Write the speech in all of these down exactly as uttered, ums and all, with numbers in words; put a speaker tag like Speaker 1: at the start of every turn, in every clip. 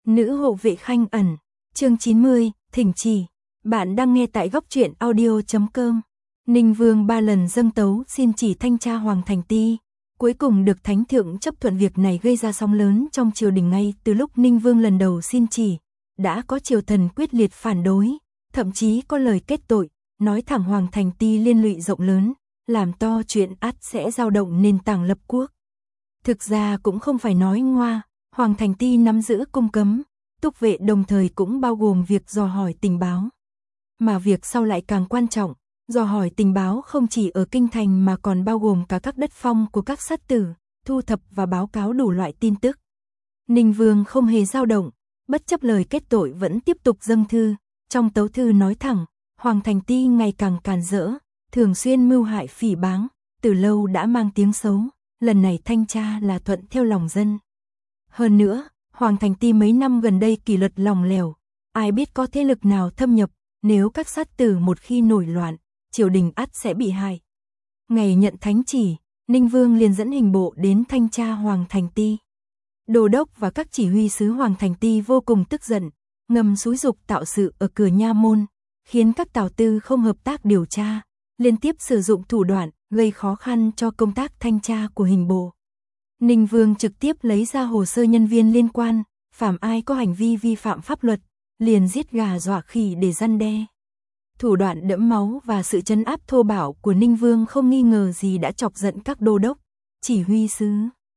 Speaker 1: Nữ hộ vệ Khanh ẩn, chương chín mươi, thỉnh chỉ. Bạn đang nghe tại góc truyện audio chấm com. Ninh Vương ba lần dâng tấu xin chỉ thanh tra Hoàng Thành Ti, cuối cùng được Thánh Thượng chấp thuận. Việc này gây ra sóng lớn trong triều đình. Ngay từ lúc Ninh Vương lần đầu xin chỉ, đã có triều thần quyết liệt phản đối, thậm chí có lời kết tội, nói thẳng Hoàng Thành Ti liên lụy rộng lớn, làm to chuyện ắt sẽ dao động nền tảng lập quốc. Thực ra cũng không phải nói ngoa, Hoàng Thành Ti nắm giữ cung cấm, túc vệ, đồng thời cũng bao gồm việc dò hỏi tình báo. Mà việc sau lại càng quan trọng, dò hỏi tình báo không chỉ ở kinh thành mà còn bao gồm cả các đất phong của các sát tử, thu thập và báo cáo đủ loại tin tức. Ninh Vương không hề dao động, bất chấp lời kết tội vẫn tiếp tục dâng thư. Trong tấu thư nói thẳng, Hoàng Thành Ti ngày càng càn rỡ, thường xuyên mưu hại phỉ báng, từ lâu đã mang tiếng xấu, lần này thanh tra là thuận theo lòng dân. Hơn nữa, Hoàng Thành Ti mấy năm gần đây kỷ luật lỏng lẻo, ai biết có thế lực nào thâm nhập, nếu các sát tử một khi nổi loạn, triều đình ắt sẽ bị hại. Ngày nhận thánh chỉ, Ninh Vương liền dẫn hình bộ đến thanh tra Hoàng Thành Ti. Đô đốc và các chỉ huy sứ Hoàng Thành Ti vô cùng tức giận, ngầm xúi giục tạo sự ở cửa nha môn, khiến các tào tư không hợp tác điều tra, liên tiếp sử dụng thủ đoạn gây khó khăn cho công tác thanh tra của hình bộ. Ninh Vương trực tiếp lấy ra hồ sơ nhân viên liên quan, phàm ai có hành vi vi phạm pháp luật, liền giết gà dọa khỉ để răn đe. Thủ đoạn đẫm máu và sự trấn áp thô bạo của Ninh Vương không nghi ngờ gì đã chọc giận các đô đốc, chỉ huy sứ.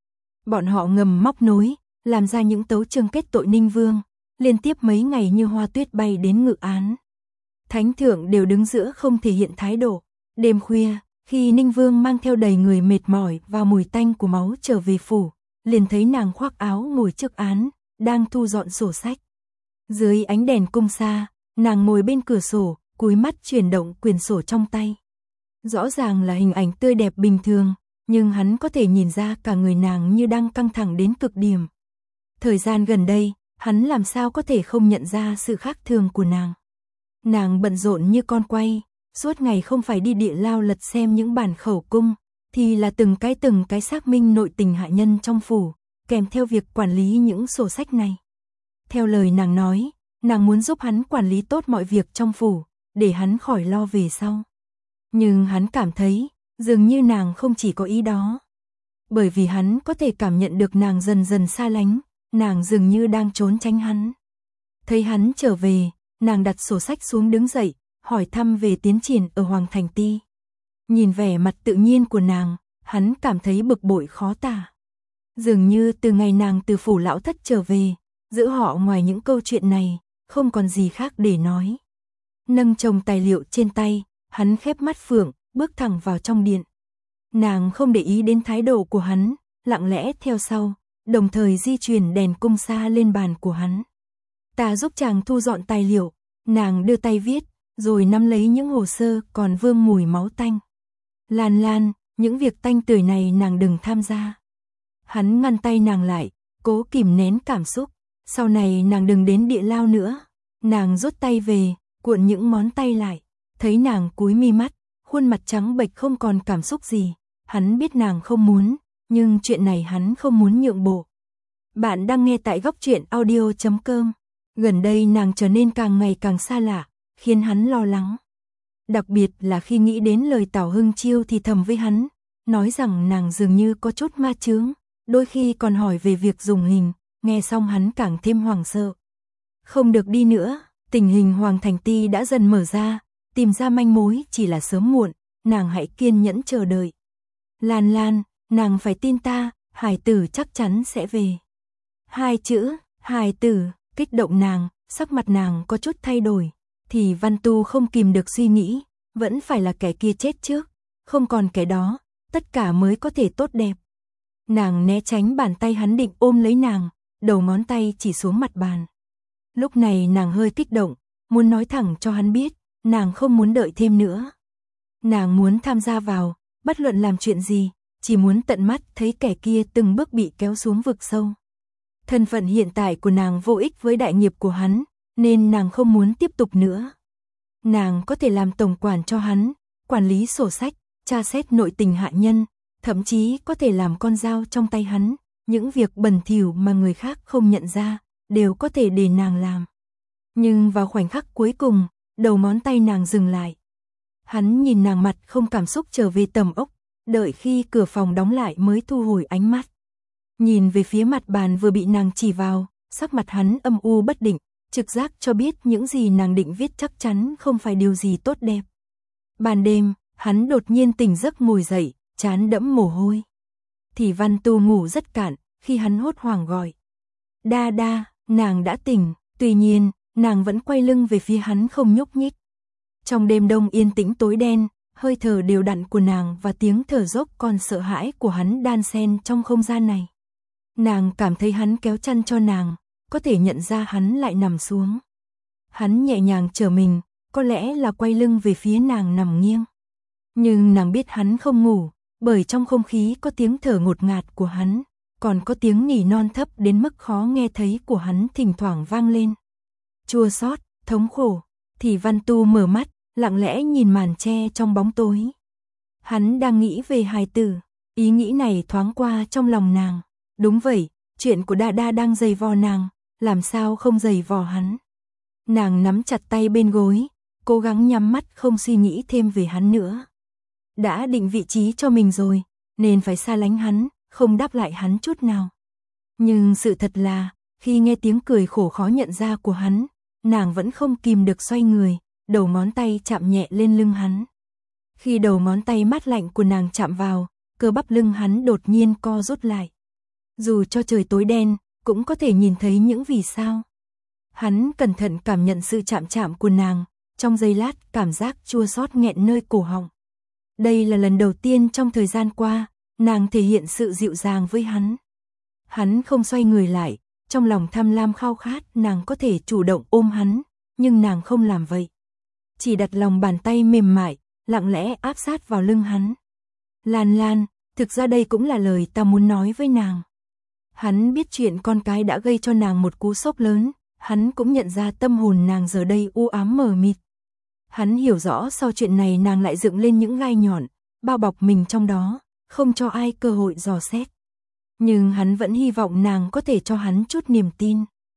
Speaker 1: Bọn họ ngầm móc nối, làm ra những tấu chương kết tội Ninh Vương, liên tiếp mấy ngày như hoa tuyết bay đến ngự án. Thánh thượng đều đứng giữa không thể hiện thái độ. Đêm khuya, khi Ninh Vương mang theo đầy người mệt mỏi và mùi tanh của máu trở về phủ, liền thấy nàng khoác áo ngồi trước án, đang thu dọn sổ sách. Dưới ánh đèn cung sa, nàng ngồi bên cửa sổ, cúi mắt chuyển động quyển sổ trong tay. Rõ ràng là hình ảnh tươi đẹp bình thường, nhưng hắn có thể nhìn ra cả người nàng như đang căng thẳng đến cực điểm. Thời gian gần đây, hắn làm sao có thể không nhận ra sự khác thường của nàng. Nàng bận rộn như con quay, suốt ngày không phải đi địa lao lật xem những bản khẩu cung, thì là từng cái từng cái xác minh nội tình hạ nhân trong phủ, kèm theo việc quản lý những sổ sách này. Theo lời nàng nói, nàng muốn giúp hắn quản lý tốt mọi việc trong phủ, để hắn khỏi lo về sau. Nhưng hắn cảm thấy, dường như nàng không chỉ có ý đó. Bởi vì hắn có thể cảm nhận được nàng dần dần xa lánh, nàng dường như đang trốn tránh hắn. Thấy hắn trở về, nàng đặt sổ sách xuống đứng dậy, hỏi thăm về tiến triển ở Hoàng Thành Ti. Nhìn vẻ mặt tự nhiên của nàng, hắn cảm thấy bực bội khó tả. Dường như từ ngày nàng từ phủ lão thất trở về, giữa họ ngoài những câu chuyện này, không còn gì khác để nói. Nâng chồng tài liệu trên tay, hắn khép mắt phượng, bước thẳng vào trong điện. Nàng không để ý đến thái độ của hắn, lặng lẽ theo sau, đồng thời di chuyển đèn cung sa lên bàn của hắn. Ta giúp chàng thu dọn tài liệu, nàng đưa tay viết, rồi nắm lấy những hồ sơ còn vương mùi máu tanh. Lan Lan, những việc tanh tưởi này nàng đừng tham gia. Hắn ngăn tay nàng lại, cố kìm nén cảm xúc. Sau này nàng đừng đến địa lao nữa. Nàng rút tay về, cuộn những ngón tay lại. Thấy nàng cúi mi mắt, khuôn mặt trắng bệch không còn cảm xúc gì. Hắn biết nàng không muốn, nhưng chuyện này hắn không muốn nhượng bộ. Bạn đang nghe tại góc truyện audio chấm com. Gần đây nàng trở nên càng ngày càng xa lạ, khiến hắn lo lắng. Đặc biệt là khi nghĩ đến lời Tào Hưng Chiêu thì thầm với hắn, nói rằng nàng dường như có chút ma chướng, đôi khi còn hỏi về việc dùng hình, nghe xong hắn càng thêm hoảng sợ. Không được đi nữa, tình hình Hoàng Thành Ti đã dần mở ra, tìm ra manh mối chỉ là sớm muộn, nàng hãy kiên nhẫn chờ đợi. Lan Lan, nàng phải tin ta, hài tử chắc chắn sẽ về. Hai chữ, hài tử, kích động nàng, sắc mặt nàng có chút thay đổi. Thì Văn Tu không kìm được suy nghĩ, vẫn phải là kẻ kia chết trước, không còn kẻ đó, tất cả mới có thể tốt đẹp. Nàng né tránh bàn tay hắn định ôm lấy nàng, đầu ngón tay chỉ xuống mặt bàn. Lúc này nàng hơi kích động, muốn nói thẳng cho hắn biết, nàng không muốn đợi thêm nữa. Nàng muốn tham gia vào, bất luận làm chuyện gì, chỉ muốn tận mắt thấy kẻ kia từng bước bị kéo xuống vực sâu. Thân phận hiện tại của nàng vô ích với đại nghiệp của hắn, nên nàng không muốn tiếp tục nữa. Nàng có thể làm tổng quản cho hắn, quản lý sổ sách, tra xét nội tình hạ nhân, thậm chí có thể làm con dao trong tay hắn, những việc bẩn thỉu mà người khác không nhận ra, đều có thể để nàng làm. Nhưng vào khoảnh khắc cuối cùng, đầu ngón tay nàng dừng lại. Hắn nhìn nàng mặt không cảm xúc trở về tầm ốc, đợi khi cửa phòng đóng lại mới thu hồi ánh mắt. Nhìn về phía mặt bàn vừa bị nàng chỉ vào, sắc mặt hắn âm u bất định, trực giác cho biết những gì nàng định viết chắc chắn không phải điều gì tốt đẹp. Ban đêm, hắn đột nhiên tỉnh giấc ngồi dậy, trán đẫm mồ hôi. Thì Văn Tu ngủ rất cạn, khi hắn hốt hoảng gọi. Đa đa, nàng đã tỉnh, tuy nhiên, nàng vẫn quay lưng về phía hắn không nhúc nhích. Trong đêm đông yên tĩnh tối đen, hơi thở đều đặn của nàng và tiếng thở dốc còn sợ hãi của hắn đan xen trong không gian này. Nàng cảm thấy hắn kéo chăn cho nàng, có thể nhận ra hắn lại nằm xuống. Hắn nhẹ nhàng trở mình, có lẽ là quay lưng về phía nàng nằm nghiêng. Nhưng nàng biết hắn không ngủ, bởi trong không khí có tiếng thở ngột ngạt của hắn, còn có tiếng nỉ non thấp đến mức khó nghe thấy của hắn thỉnh thoảng vang lên. Chua xót, thống khổ, thì Văn Tu mở mắt, lặng lẽ nhìn màn tre trong bóng tối. Hắn đang nghĩ về hài tử, ý nghĩ này thoáng qua trong lòng nàng. Đúng vậy, chuyện của Đa Đa đang giày vò nàng, làm sao không giày vò hắn. Nàng nắm chặt tay bên gối, cố gắng nhắm mắt không suy nghĩ thêm về hắn nữa. Đã định vị trí cho mình rồi, nên phải xa lánh hắn, không đáp lại hắn chút nào. Nhưng sự thật là, khi nghe tiếng cười khổ khó nhận ra của hắn, nàng vẫn không kìm được xoay người, đầu ngón tay chạm nhẹ lên lưng hắn. Khi đầu ngón tay mát lạnh của nàng chạm vào, cơ bắp lưng hắn đột nhiên co rút lại. Dù cho trời tối đen, cũng có thể nhìn thấy những vì sao. Hắn cẩn thận cảm nhận sự chạm chạm của nàng, trong giây lát cảm giác chua xót nghẹn nơi cổ họng. Đây là lần đầu tiên trong thời gian qua, nàng thể hiện sự dịu dàng với hắn. Hắn không xoay người lại, trong lòng tham lam khao khát nàng có thể chủ động ôm hắn, nhưng nàng không làm vậy. Chỉ đặt lòng bàn tay mềm mại, lặng lẽ áp sát vào lưng hắn. Lan Lan, thực ra đây cũng là lời ta muốn nói với nàng. Hắn biết chuyện con cái đã gây cho nàng một cú sốc lớn, hắn cũng nhận ra tâm hồn nàng giờ đây u ám mờ mịt. Hắn hiểu rõ sau chuyện này nàng lại dựng lên những gai nhọn, bao bọc mình trong đó, không cho ai cơ hội dò xét. Nhưng hắn vẫn hy vọng nàng có thể cho hắn chút niềm tin.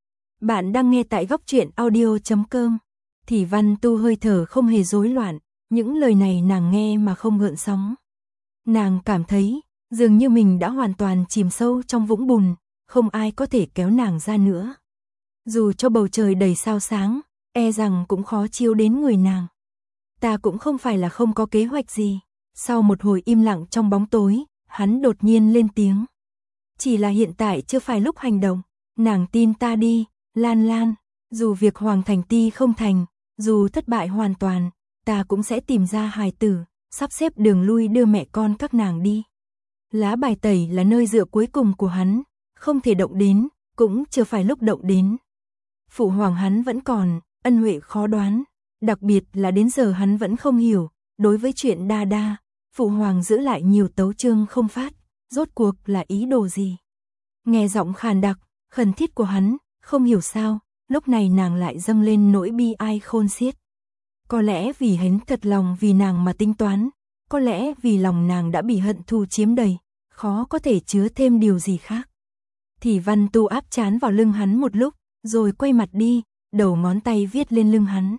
Speaker 1: Bạn đang nghe tại góc truyện audio chấm com. Thì Văn Tu hơi thở không hề rối loạn, những lời này nàng nghe mà không gợn sóng. Nàng cảm thấy, dường như mình đã hoàn toàn chìm sâu trong vũng bùn, không ai có thể kéo nàng ra nữa. Dù cho bầu trời đầy sao sáng, e rằng cũng khó chiếu đến người nàng. Ta cũng không phải là không có kế hoạch gì. Sau một hồi im lặng trong bóng tối, hắn đột nhiên lên tiếng. Chỉ là hiện tại chưa phải lúc hành động, nàng tin ta đi, Lan Lan, dù việc Hoàng Thành Ti không thành, dù thất bại hoàn toàn, ta cũng sẽ tìm ra hài tử, sắp xếp đường lui đưa mẹ con các nàng đi. Lá bài tẩy là nơi dựa cuối cùng của hắn, không thể động đến, cũng chưa phải lúc động đến. Phụ hoàng hắn vẫn còn, ân huệ khó đoán, đặc biệt là đến giờ hắn vẫn không hiểu, đối với chuyện Đa Đa, phụ hoàng giữ lại nhiều tấu chương không phát, rốt cuộc là ý đồ gì. Nghe giọng khàn đặc, khẩn thiết của hắn, không hiểu sao, lúc này nàng lại dâng lên nỗi bi ai khôn xiết. Có lẽ vì hắn thật lòng vì nàng mà tính toán, có lẽ vì lòng nàng đã bị hận thù chiếm đầy, khó có thể chứa thêm điều gì khác. Thì Văn Tu áp trán vào lưng hắn một lúc, rồi quay mặt đi, đầu ngón tay viết lên lưng hắn.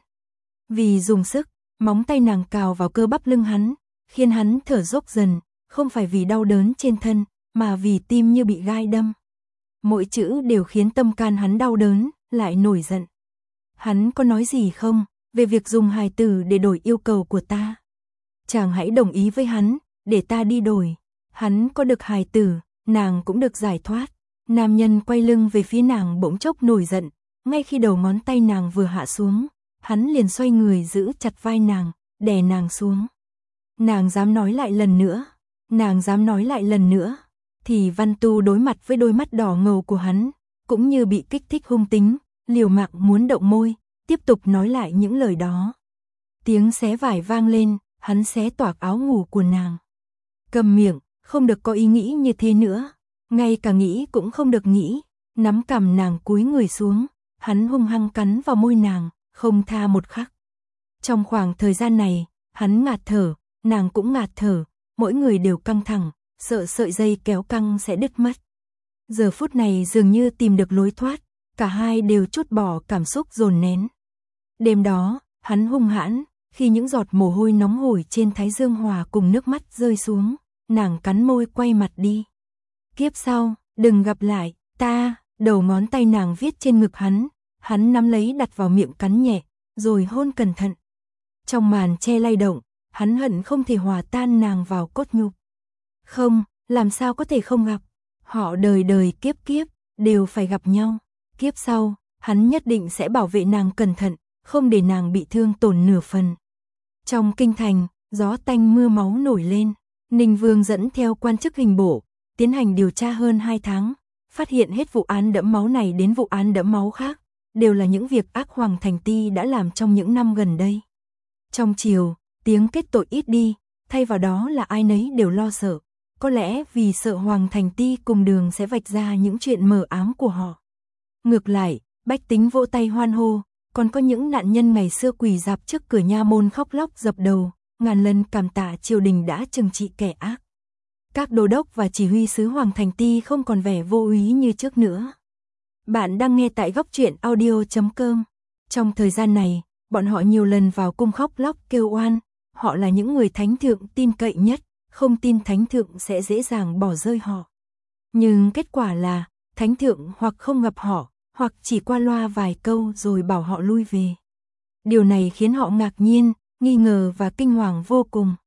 Speaker 1: Vì dùng sức, móng tay nàng cào vào cơ bắp lưng hắn, khiến hắn thở dốc dần, không phải vì đau đớn trên thân, mà vì tim như bị gai đâm. Mỗi chữ đều khiến tâm can hắn đau đớn, lại nổi giận. Hắn có nói gì không, về việc dùng hài tử để đổi yêu cầu của ta? Chàng hãy đồng ý với hắn, để ta đi đổi. Hắn có được hài tử, nàng cũng được giải thoát. Nam nhân quay lưng về phía nàng bỗng chốc nổi giận, ngay khi đầu ngón tay nàng vừa hạ xuống, hắn liền xoay người giữ chặt vai nàng, đè nàng xuống. Nàng dám nói lại lần nữa, nàng dám nói lại lần nữa. Thì Văn Tu đối mặt với đôi mắt đỏ ngầu của hắn, cũng như bị kích thích hung tính, liều mạng muốn động môi, tiếp tục nói lại những lời đó. Tiếng xé vải vang lên, hắn xé toạc áo ngủ của nàng. Cầm miệng, không được có ý nghĩ như thế nữa, ngay cả nghĩ cũng không được nghĩ. Nắm cằm nàng cúi người xuống, hắn hung hăng cắn vào môi nàng, không tha một khắc. Trong khoảng thời gian này, hắn ngạt thở, nàng cũng ngạt thở, mỗi người đều căng thẳng, sợ sợi dây kéo căng sẽ đứt mất. Giờ phút này dường như tìm được lối thoát, cả hai đều trút bỏ cảm xúc dồn nén. Đêm đó, hắn hung hãn, khi những giọt mồ hôi nóng hổi trên thái dương hòa cùng nước mắt rơi xuống, nàng cắn môi quay mặt đi. Kiếp sau, đừng gặp lại, ta, đầu ngón tay nàng viết trên ngực hắn, hắn nắm lấy đặt vào miệng cắn nhẹ, rồi hôn cẩn thận. Trong màn che lay động, hắn hận không thể hòa tan nàng vào cốt nhục. Không, làm sao có thể không gặp, họ đời đời kiếp kiếp, đều phải gặp nhau. Kiếp sau, hắn nhất định sẽ bảo vệ nàng cẩn thận, không để nàng bị thương tổn nửa phần. Trong kinh thành, gió tanh mưa máu nổi lên, Ninh Vương dẫn theo quan chức hình bộ, tiến hành điều tra hơn hai tháng, phát hiện hết vụ án đẫm máu này đến vụ án đẫm máu khác, đều là những việc ác Hoàng Thành Ti đã làm trong những năm gần đây. Trong triều, tiếng kết tội ít đi, thay vào đó là ai nấy đều lo sợ, có lẽ vì sợ Hoàng Thành Ti cùng Đường sẽ vạch ra những chuyện mờ ám của họ. Ngược lại, bách tính vỗ tay hoan hô, còn có những nạn nhân ngày xưa quỳ rạp trước cửa nha môn khóc lóc dập đầu, ngàn lần cảm tạ triều đình đã trừng trị kẻ ác. Các đô đốc và chỉ huy sứ Hoàng Thành Ti không còn vẻ vô úy như trước nữa. Bạn đang nghe tại góc truyện audio chấm com. Trong thời gian này, bọn họ nhiều lần vào cung khóc lóc kêu oan, họ là những người thánh thượng tin cậy nhất, không tin thánh thượng sẽ dễ dàng bỏ rơi họ. Nhưng kết quả là, thánh thượng hoặc không gặp họ, hoặc chỉ qua loa vài câu rồi bảo họ lui về. Điều này khiến họ ngạc nhiên, nghi ngờ và kinh hoàng vô cùng.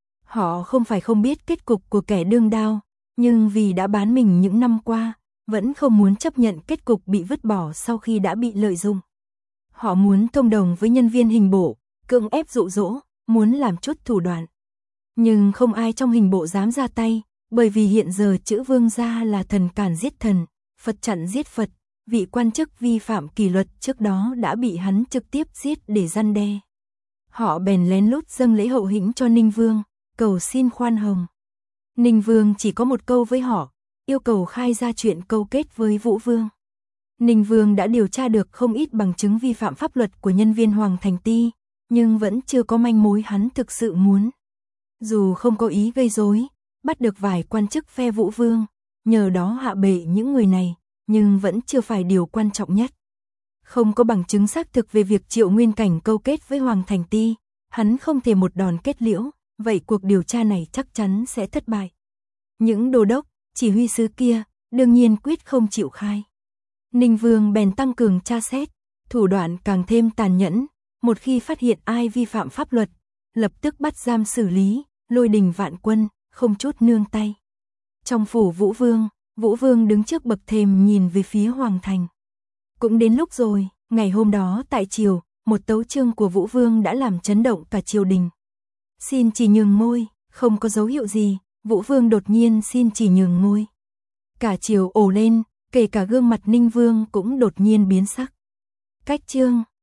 Speaker 1: Họ không phải không biết kết cục của kẻ đương đao, nhưng vì đã bán mình những năm qua, vẫn không muốn chấp nhận kết cục bị vứt bỏ sau khi đã bị lợi dụng. Họ muốn thông đồng với nhân viên hình bộ, cưỡng ép dụ dỗ, muốn làm chút thủ đoạn. Nhưng không ai trong hình bộ dám ra tay, bởi vì hiện giờ chữ Vương gia là thần càn giết thần, Phật chặn giết Phật, vị quan chức vi phạm kỷ luật trước đó đã bị hắn trực tiếp giết để răn đe. Họ bèn lén lút dâng lễ hậu hĩnh cho Ninh Vương, cầu xin khoan hồng. Ninh Vương chỉ có một câu với họ, yêu cầu khai ra chuyện câu kết với Vũ Vương. Ninh Vương đã điều tra được không ít bằng chứng vi phạm pháp luật của nhân viên Hoàng Thành Ti, nhưng vẫn chưa có manh mối hắn thực sự muốn. Dù không có ý gây rối, bắt được vài quan chức phe Vũ Vương, nhờ đó hạ bệ những người này, nhưng vẫn chưa phải điều quan trọng nhất. Không có bằng chứng xác thực về việc Triệu Nguyên Cảnh câu kết với Hoàng Thành Ti, hắn không thể một đòn kết liễu, vậy cuộc điều tra này chắc chắn sẽ thất bại. Những đô đốc, chỉ huy sứ kia, đương nhiên quyết không chịu khai. Ninh Vương bèn tăng cường tra xét, thủ đoạn càng thêm tàn nhẫn, một khi phát hiện ai vi phạm pháp luật, lập tức bắt giam xử lý, lôi đình vạn quân, không chút nương tay. Trong phủ Vũ Vương, Vũ Vương đứng trước bậc thềm nhìn về phía Hoàng Thành. Cũng đến lúc rồi, ngày hôm đó tại triều, một tấu chương của Vũ Vương đã làm chấn động cả triều đình. Xin chỉ nhường ngôi, không có dấu hiệu gì, Vũ Vương đột nhiên xin chỉ nhường ngôi. Cả triều ồ lên, kể cả gương mặt Ninh Vương cũng đột nhiên biến sắc. Cách chương